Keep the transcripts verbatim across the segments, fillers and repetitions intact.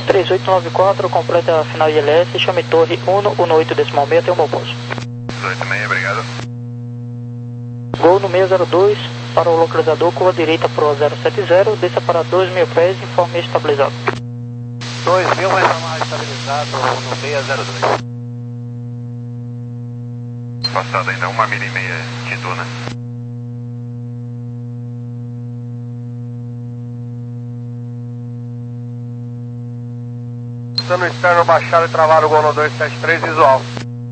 três oito nove quatro, completa a final I L S, chame torre um um oito decimal seis, tem um bom pouso. dezoito seis, obrigado. Gol no seis zero dois, para o localizador, curva direita pro zero sete zero, desça para dois mil pés, informe estabilizado. dois mil, vai chamar estabilizado no seis zero dois. Passado ainda uma milha e meia de duna. Estando externo baixado e travado o gol no dois sete três, visual.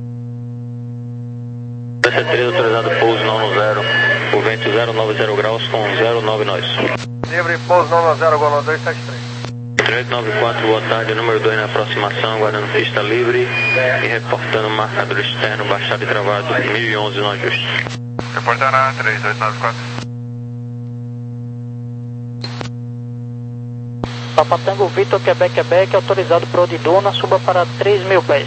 dois sete três autorizado pouso nono zero, o vento zero nove zero graus com zero nove nós. Livre pouso nono zero, gol no dois sete três. três oito nove quatro, boa tarde, número dois na aproximação, aguardando pista livre e reportando marcador externo baixado e travado mil e onze no ajuste. Reportará três oito nove quatro. Papatango Vitor, Quebec, Quebec, autorizado pro de duna, suba para três mil pés.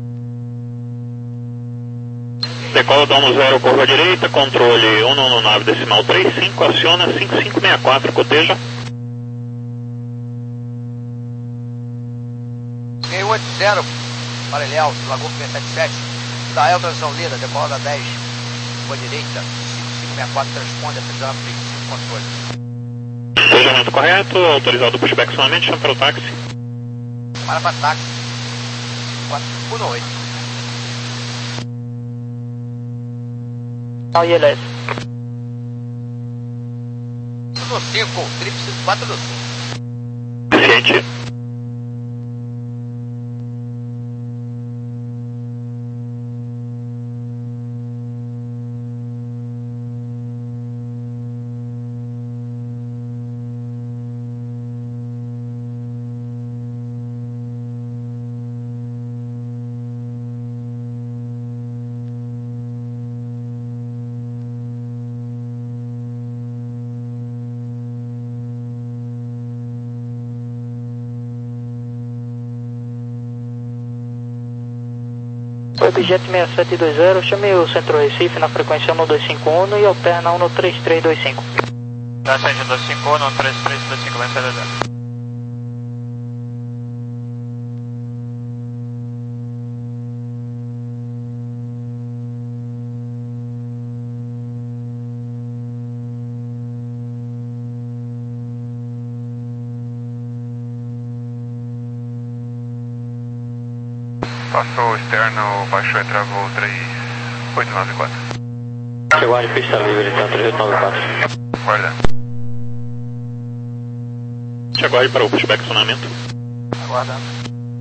Decola domo zero, curva direita, controle um um nove decimal três cinco, aciona cinco cinco seis quatro, coteja. seis oito zero, paralelo, Lagoa P setenta e sete, da El transição lida, decola da dez, curva direita, cinco cinco seis quatro, transponde a pisar princípio controle. Despejamento correto, autorizado o pushback somente, chama para o táxi. Para para táxi, quatro um oito. Final I L S. No cinco, tríplice quatro no cinco. Ciente. Webjet seis sete dois zero, chame o Centro Recife na frequência um dois cinco um e alterna um três três dois cinco. Da sete dois cinco um, um três três dois cinco, vai ser zero. Passou externo, baixou e travou três oito nove quatro. Chegou de pista livre, então três oito nove quatro. Guarda. Chegou aí para o pushback acionamento. Aguardando.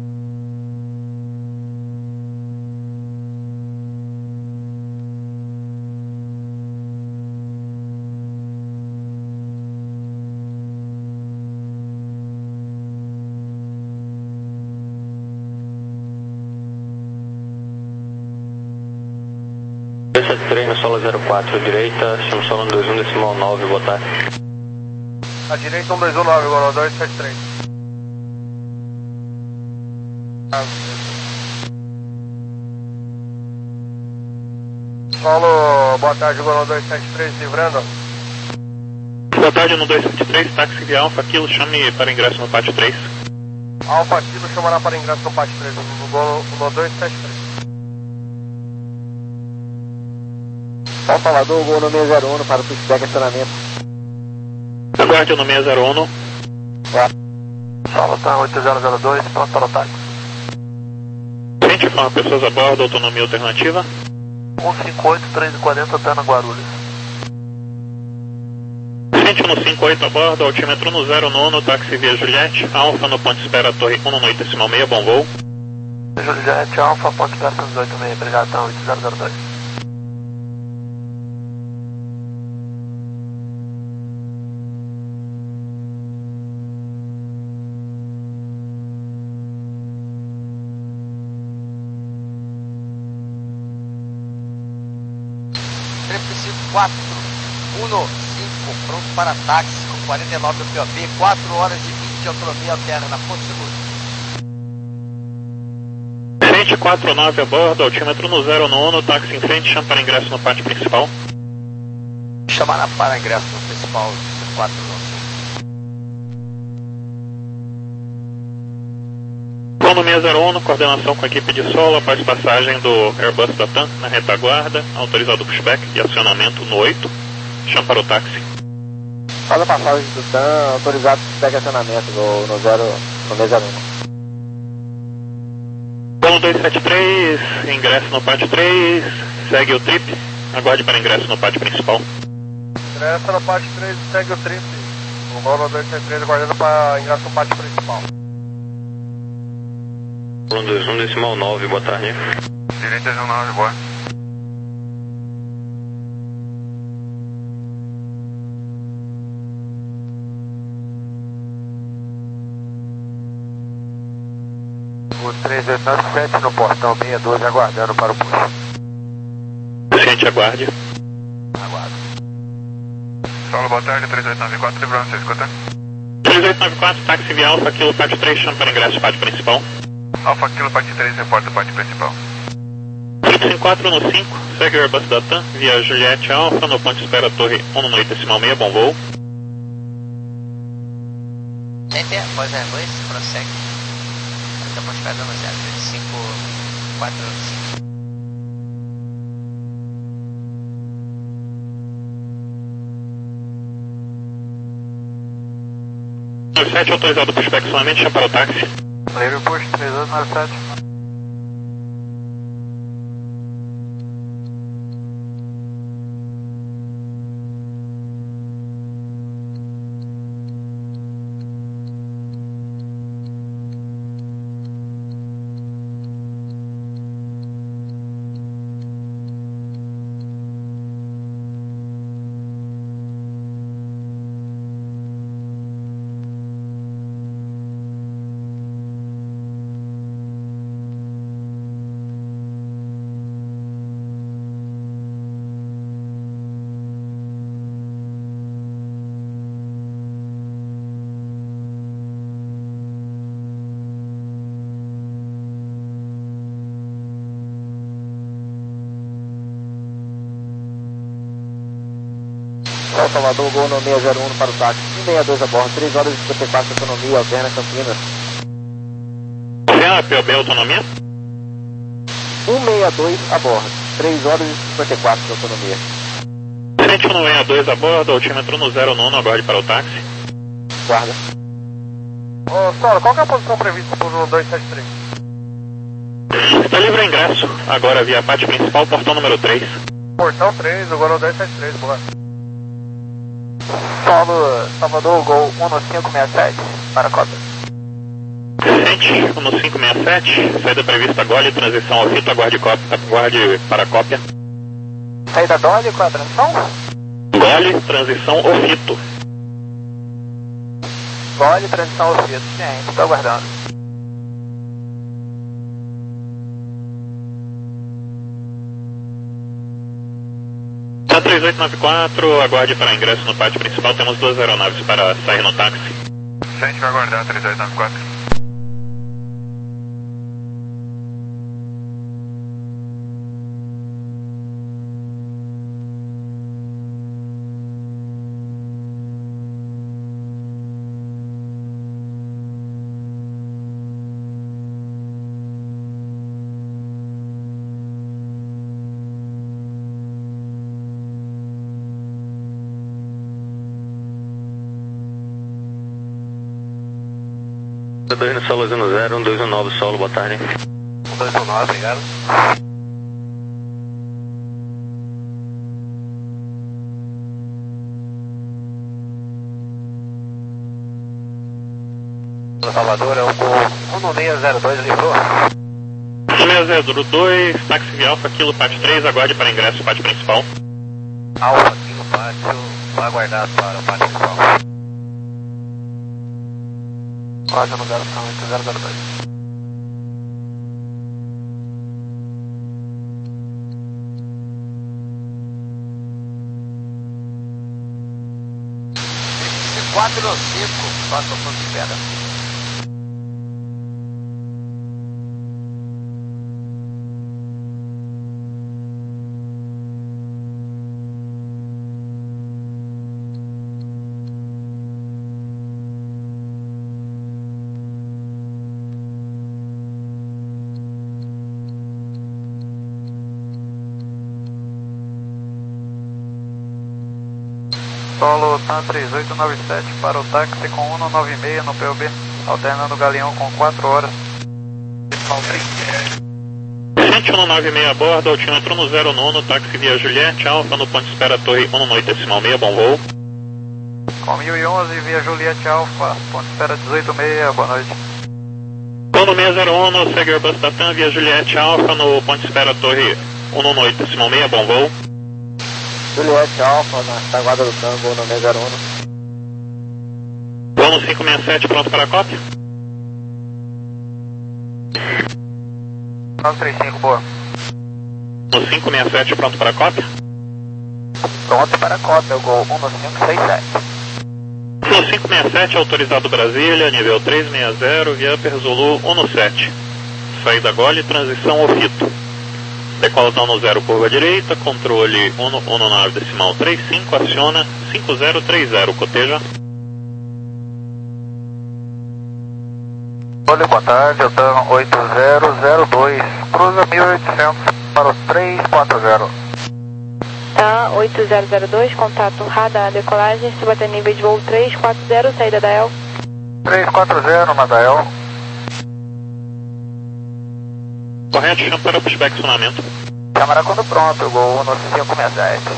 dois sete três no solo zero quatro, direita, chama solo um dois um decimal nove, boa tarde. A direita um dois um nove, igual ao dois sete três. Solo, boa tarde, igual ao dois sete três, livrando. Boa tarde, no dois sete três, táxi via Alfa Kilo, chame para ingresso no pátio três. Alfa Kilo chamará para ingresso no pátio três, no gol no dois sete três. São Salvador, gol no seis zero um para o pushback acionamento. Aguarde no seis zero um. Solo tá oito zero zero dois, pronto para o táxi. Frente, informa pessoas a bordo, autonomia alternativa. um cinco oito, três quatro zero, até na Guarulhos. Frente no cinco oito a bordo, altímetro no zero nono, táxi via Juliette, Alfa no ponto espera, torre um um oito decimal seis, bom voo. Juliette, Alfa, ponto espera cento e oito seis, brigadão, oito zero zero dois. quatro um cinco, pronto para táxi, com quarenta e nove do P O P, quatro horas e vinte de autonomia alterna na Porto Seguro. Frente quatro nove a bordo, altímetro no zero nono, táxi em frente, chama para ingresso no pátio principal. Chamará para ingresso no principal quatro nove. Voo no seis zero um, coordenação com a equipe de solo após passagem do Airbus da TAM na retaguarda, autorizado o pushback e acionamento no oito, chama para o táxi. Faz a passagem do TAM, autorizado o pushback e acionamento no, no, zero, no seis zero um. Voo no dois sete três, ingresso no pátio três, segue o trip, aguarde para ingresso no pátio principal. Ingresso no pátio três, segue o trip. O voo no dois sete três, aguardando para ingresso no pátio principal. um dois um decimal nove, boa tarde. Direita decimal nove, boa. O três oito nove sete no portão seis doze, aguardando para o push. Gente, aguarde. Aguardo. Solo, boa tarde, três oito nove quatro, livrando, você escuta? três oito nove quatro, táxi via Alfa, Kilo, pátio três, chama para ingresso no pátio principal. Alfa Kilo, pátio três, reporta o pátio principal. Trip cinco quatro no cinco, segue o Airbus da TAM, via Juliette Alfa, no ponto de espera Torre um no oito decimal seis, bom voo. Gente, após Airbus, prossegue. Até ponto de espera no zero, cinco quatro cinco. sete, autorizado o pushback solamente, chama para o táxi. Livre push, três oito nove sete. Salvador, gol no seis zero um para o táxi, um seis dois a bordo, três horas e cinquenta e quatro, autonomia, alterna Campinas. Serra, P O B, autonomia? um seis dois a bordo, três horas e cinquenta e quatro de autonomia. Frente um seis dois a bordo, altímetro no zero nove, aguarde para o táxi. Guarda. Ô, Solo, qual que é a posição prevista para o dois sete três? Está livre o ingresso, agora via pátio principal, portão número três. Portão três, agora o dois sete três, boa. Solo, Salvador, Gol um no cinco seis sete, para a cópia. Frente um no cinco seis sete, saída prevista Gole, transição ao fito, aguarde, cópia, aguarde para a cópia. Saída Dolly, qual é a transição? Gole, transição ao fito. Dolly, transição ao fito, gente, estou aguardando. três oito nove quatro, aguarde para ingresso no pátio principal, temos duas aeronaves para sair no táxi. Frente vai aguardar, três oito nove quatro. dois no solo zero zero, um dois um nove solo, boa tarde. um dois um nove, obrigado. Salvador, é o gol um no seis zero dois, livrou. seis zero dois, táxi via Alfa, Kilo, pátio três, aguarde para ingresso no pátio principal. Alfa, Kilo, pátio, vai aguardar para o pátio principal. Roger no zero oito zero zero dois. quatro no cinco, passa o ponto de espera. Solo TAM três oito nove sete para o táxi com um nove seis no P U B, alternando o Galeão com quatro horas. sete um nove seis a bordo, altímetro no zero nono, táxi via Juliette, Alfa no ponto espera Torre um oito decimal seis, bom voo. Com mil e onze via Juliette Alfa, ponto espera dezoito seis, boa noite. Plano seis zero um, segue Airbus da TAM via Juliette Alfa no ponto espera Torre um oito decimal seis, bom voo. Juliette Alfa, na retaguarda do Tango, no seis zero um. Plano cinco seis sete, pronto para a cópia? nove três cinco, boa. No cinco seis sete, pronto para a cópia? Pronto para a cópia, o Gol um no cinco seis sete. No cinco seis sete, autorizado Brasília, nível três seis zero, via Upper Zulu um no sete. Saída Gole, transição Ofito. Decolazão no zero, curva direita, controle um nove decimal trinta e cinco, aciona cinco zero três zero, coteja. Olha, boa tarde, eu TAM oito zero zero dois, cruza mil e oitocentos para o três quatro zero. TAM oito zero zero dois, contato radar, decolagem, subaté nível de voo três quatro zero, saída da E L. três quatro zero na da E L. Correto, chama para pushback acionamento. Câmara quando pronto, Gol um no cinco seis sete.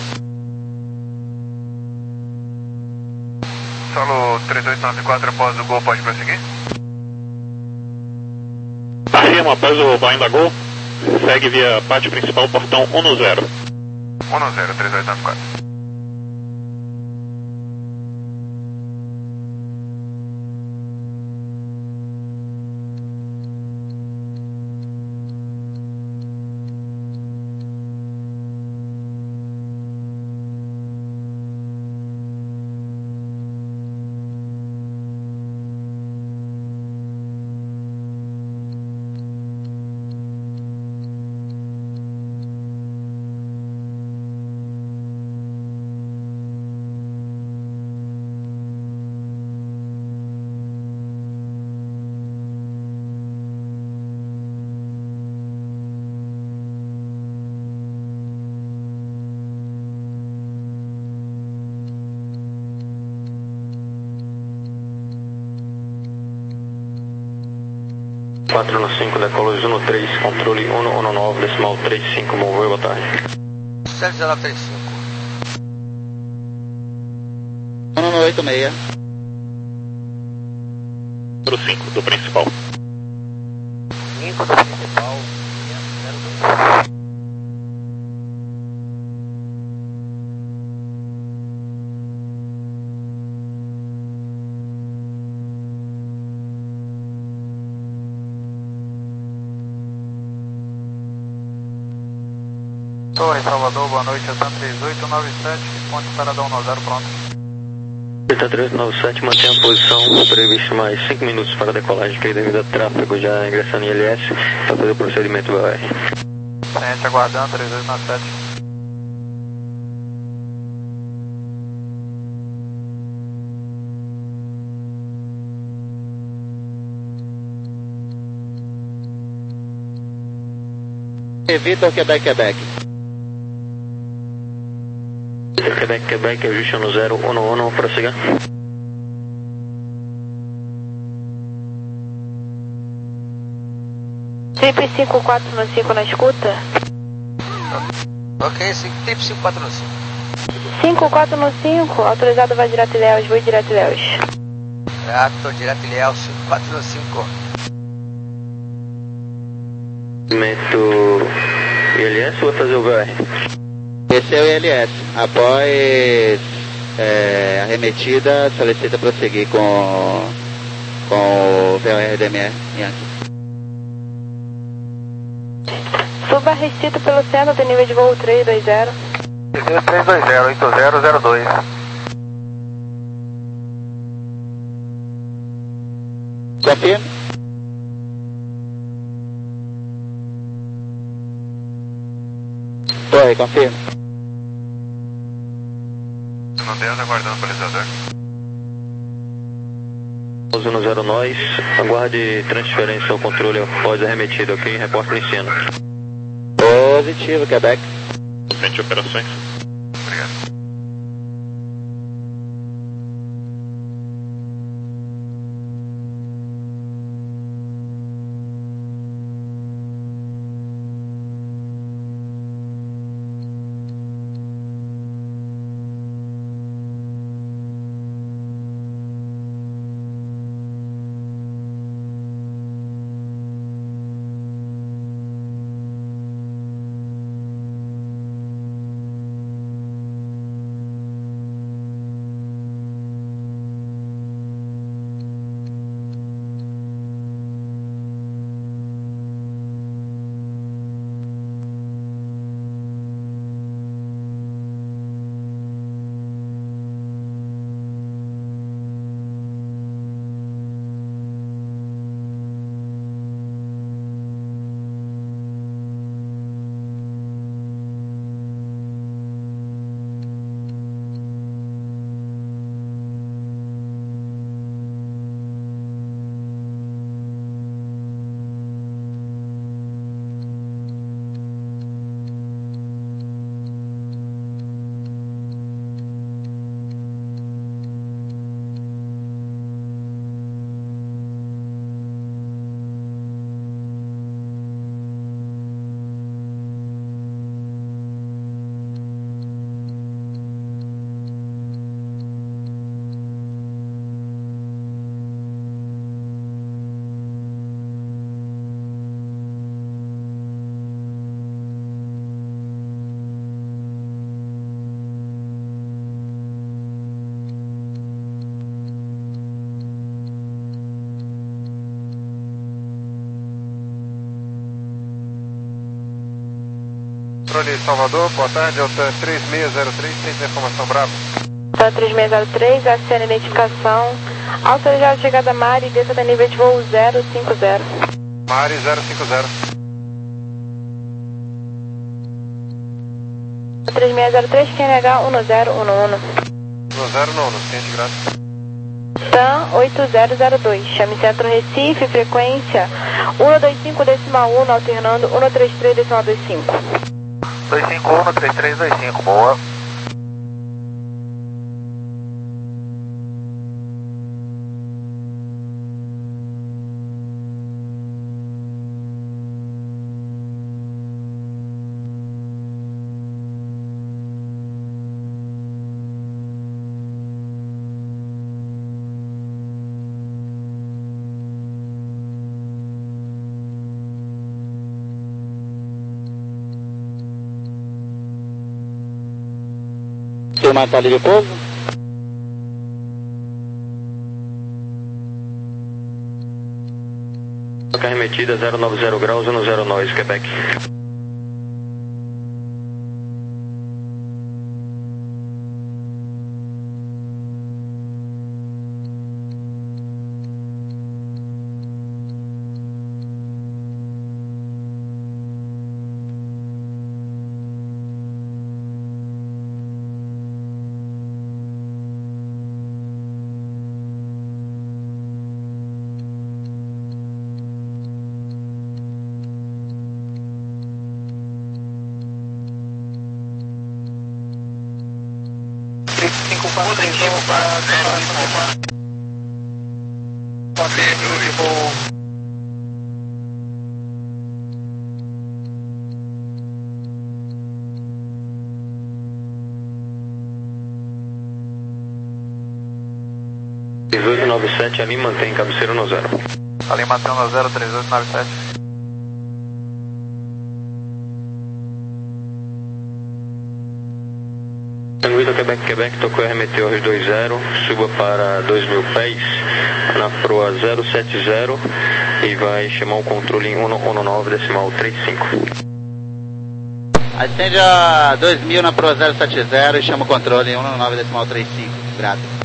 Solo três oito nove quatro, após o Gol, pode prosseguir? Afirma, após o Boeing da Gol, segue via pátio principal, portão um no zero. um no zero, três oito nove quatro. quatro no cinco, decolos um no três, controle um no nove, decimal três cinco, bom voo, boa tarde. sete zero três cinco. um no oito seis. Número cinco, do principal. cinco do principal, zero dois. Torre Salvador, boa noite, eu TAM três oito nove sete, ponte paradão no zero, pronto. Delta três nove sete, mantém a posição, previsto mais cinco minutos para a decolagem, que devido a tráfego já ingressando em L S, para fazer o procedimento B O R. Cliente aguardando, três oito nove sete. Evita o Quebec, Quebec. Quebec, Quebec, ajuste no zero um um, prossiga. Trip cinco quatro no cinco na escuta. Ok, trip cinco quatro no cinco. cinco quatro no cinco, autorizado vai direto Ilhéus, vou direto Ilhéus. Ah, tô direto Ilhéus, cinco quatro no cinco. Movimento I L S ou vai fazer o B O R? Esse é o I L S. Após é, arremetida, solicita prosseguir com, com o V O R D M R Yankee. Suba restrito pelo centro, tem nível de voo três dois zero. três dois zero, oito zero zero dois. Confirme. Oi, confirme. Não dez, aguardando o balizador. um zero nós, aguarde transferência ao controle após arremetido, ok? Repórter em cena. Positivo, Quebec. Frente de operações. Obrigado. Controle Salvador, boa tarde, Alta três seis zero três, tem informação Bravo. Alta três seis zero três, acena identificação, autorizado chegada Mari, desça da nível de voo zero cinco zero. Mari zero cinco zero. três seis zero três, Q N H um zero um um. um zero um um, ciente graça. TAM oito zero zero dois, chame Centro Recife, frequência um dois cinco decimal um, alternando um três três decimal dois cinco. dois cinco um, três três dois cinco, boa. Turma tá ali de pouso? Toca remetida zero nove zero graus, um zero nove, Quebec. Positivo para zero cinco. três oito nove sete, ali mantém cabeceira no zero. Ali mantém no zero, três oito nove sete. Tanguita Quebec, Quebec, tocou e arremeteu aos dois zero, suba para dois mil pés, na proa zero sete zero e vai chamar o controle em um nove decimal trinta e cinco. Acende a dois mil na proa zero sete zero e chama o controle em um nove decimal trinta e cinco. Grato.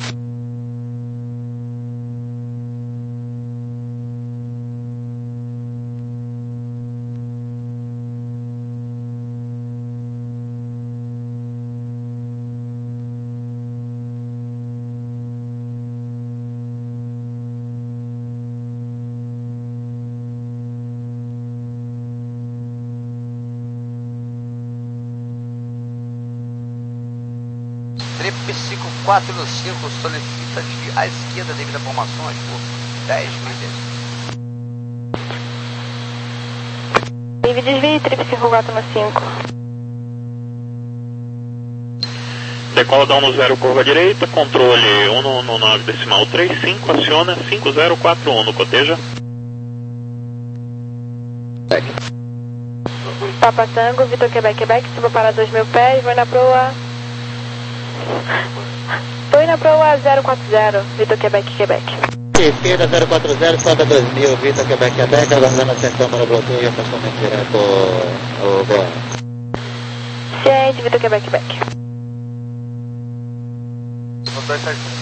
Trip cinco quatro cinco solicita de à esquerda devido a formações por dez milhas. Livre desvio, Trip cinco quatro cinco. Decola down no zero, curva direita, controle um nove decimal trinta e cinco, aciona cinco zero quatro um, coteja. Papa Tango, Vitor Quebec, Quebec, suba para dois mil pés, vai na proa. Tô indo na proa zero quatro zero, Vitor Quebec, Quebec. Esquerda zero quatro zero, solta dois mil, Vitor Quebec, Quebec, aguardando a acertão para o bloqueio e afastamento direto o Goa. Ciente, Vitor Quebec, Quebec. dois sete um.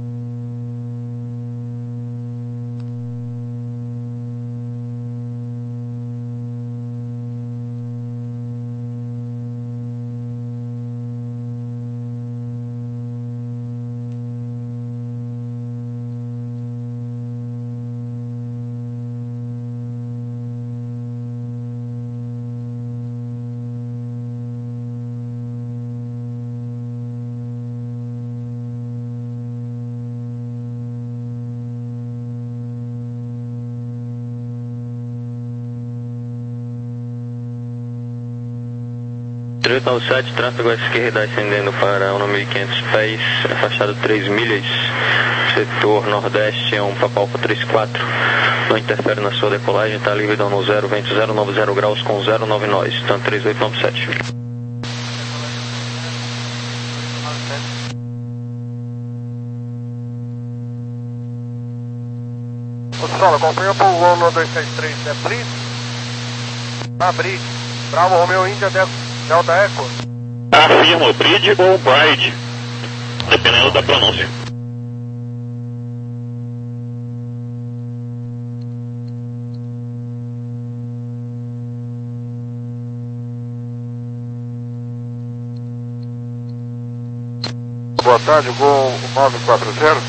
três nove sete, tráfego à esquerda ascendendo para mil e quinhentos pés, afastado três milhas, setor nordeste é um Papa Alfa trinta e quatro, não interfere na sua decolagem, está livre down no zero, vento zero nove zero graus com zero nove nove, então três oito nove sete. Ô Solo, acompanha para o voo no dois sete três, é please? Abrir. Bravo, Romeo Índia, Delta Eco. Afirmo, Bride ou Bride, dependendo da pronúncia. Boa tarde, Gol nove quatro zero.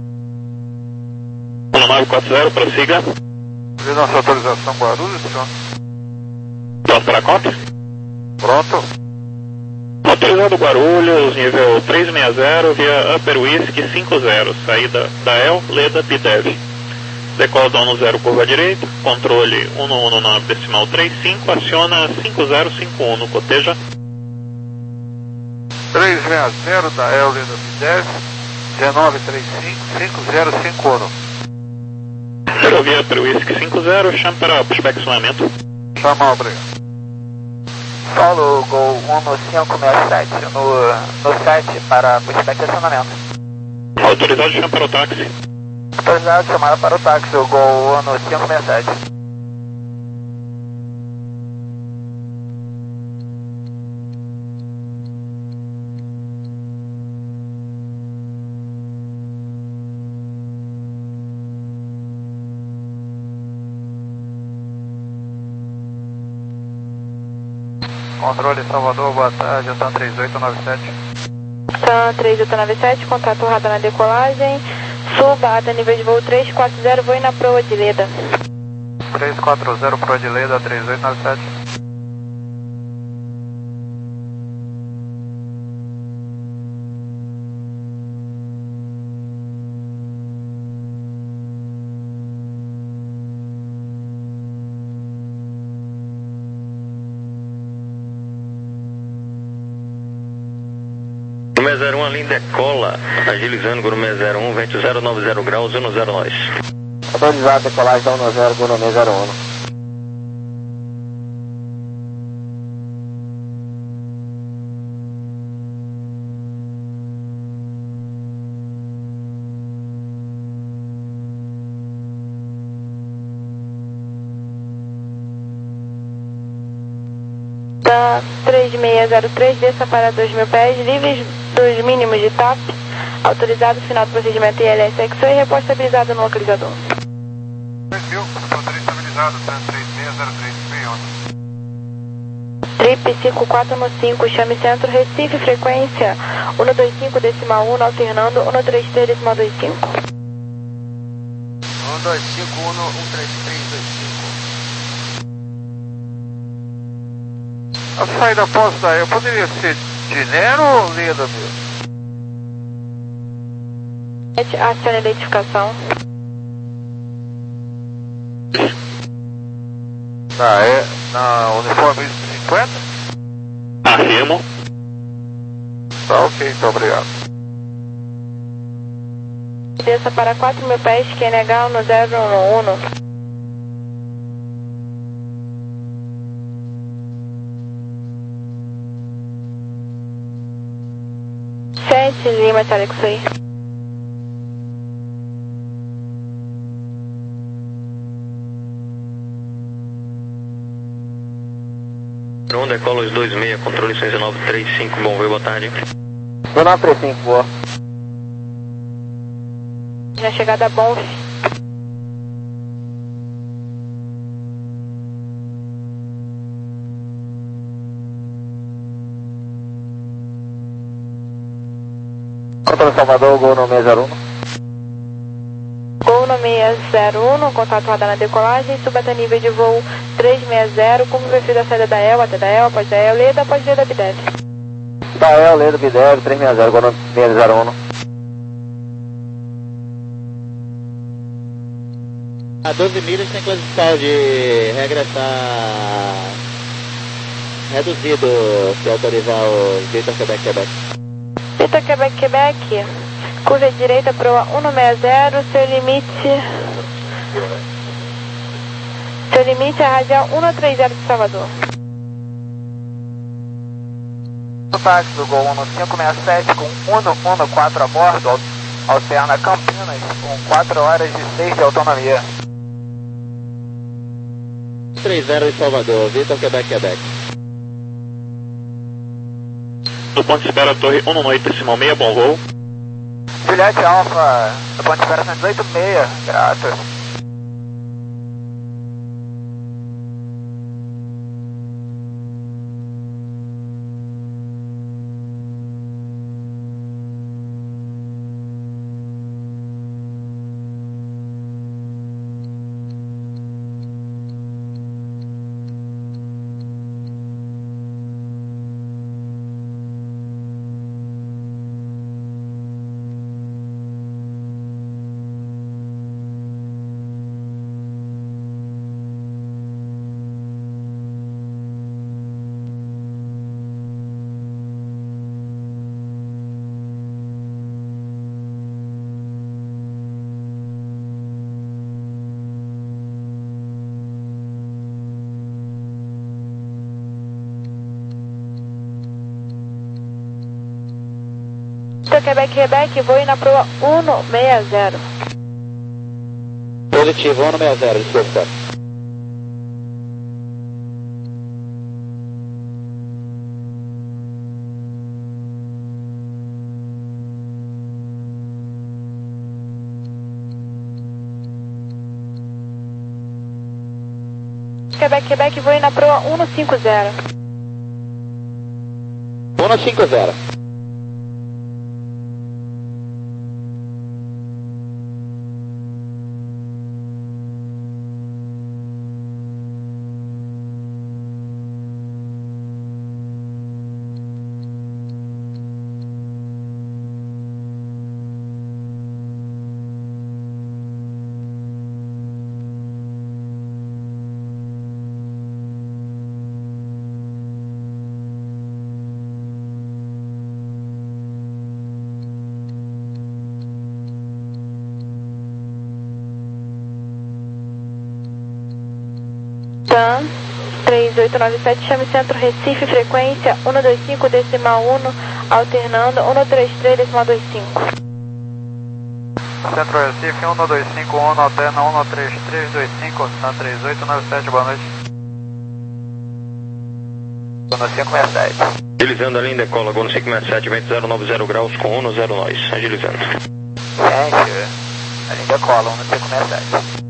nove quatro zero, prossiga. Vê nossa autorização Guarulhos, senhor. Pronto para a cópia? Pronto. Autorizado Guarulhos, nível trezentos e sessenta, via Upper Whisky cinco zero, saída da E L, Leda, Bidev. Decola dono zero, curva direita, controle um um um nove decimal trinta e cinco, aciona cinco zero cinco um, coteja. trezentos e sessenta da E L, Leda, Bidev, dezenove trinta e cinco, cinco zero cinco um. Ferrovia Upper Whisky cinco zero, chame para pushback estacionamento. Chama, obrigado. Solo Gol um no cinco seis sete, no, no sete para pushback estacionamento. Autorizado, chama para o táxi. Autorizado, chamada para o táxi, o Gol um no cinco seis sete. Controle Salvador, boa tarde, TAM três oito nove sete. TAM três oito nove sete, contato radar na decolagem. Suba até nível de voo três quatro zero, voe na proa de Leda. três quatro zero, proa de Leda, três oito nove sete. Grume zero um, a linha decola, agilizando Grume zero um, vento zero nove zero graus, um zero nós. Autorizado, decolagem da um zero, Grume zero um. TAM três seis zero três, desça para dois mil pés, livres dos mínimos de T A P, autorizado final do procedimento I L S X e reposto estabilizado no localizador. três mil, motor estabilizado, TAM três seis zero três, meio onda. Trip cinco quatro um cinco, chame centro, Recife, frequência um dois cinco decimal um, alternando um três três decimal dois cinco. um dois cinco um um três três dois cinco. A saída posta da E L poderia ser de Nero ou Leda mesmo? Acione a identificação. Na, e, na uniforme cinquenta? Afirmo. Tá ok, então obrigado. Desça para quatro mil pés, Q N H no zero um um. sete Lima, Alex aí. Um decola os dois seis, controle seis nove três cinco, bom voo, boa tarde. dois nove três cinco, boa. Na chegada bom. Controle Salvador, Gol no seis zero um. Gol no seis zero um, contato radar na decolagem, suba até nível de voo três seis zero, como o perfil da saída da E L, até da E L, após da E L, Leda, após Leda, Bidev. Da E L, Leda, Bidev, três seis zero, Gol no seis zero um. A doze milhas tem classificação de regressar reduzido, se autorizar o Vitor Quebec Quebec. Vitor Quebec Quebec, curva direita proa um seis zero, seu limite. Seu limite é a radial um três zero de Salvador. O táxi do Gol um no cinco seis sete com um um quatro a bordo, alterna Campinas com quatro horas e seis de autonomia. três zero em Salvador, Vitor Quebec Quebec. do ponto de espera Torre um oito decimal seis, bom voo. Juliette Alfa, do ponto de espera cento e dezoito seis, grato. Quebec, Quebec, vou ir na proa um seis zero. Positivo, um seis zero, desculpa. Quebec, Quebec, vou ir na proa um cinco zero. um cinco zero. TAM três oito nove sete, chame Centro Recife, frequência um dois cinco decimal um, alternando um três três decimal vinte e cinco. Centro Recife, um dois cinco um, alterna um três três dois cinco, TAM três oito nove sete, boa noite. um cinco seis sete. Agilizando a linha, decola, Gol cinco seis sete, vento zero nove zero graus com um zero nós, agilizando. Gente, a linha decola, um cinco seis sete.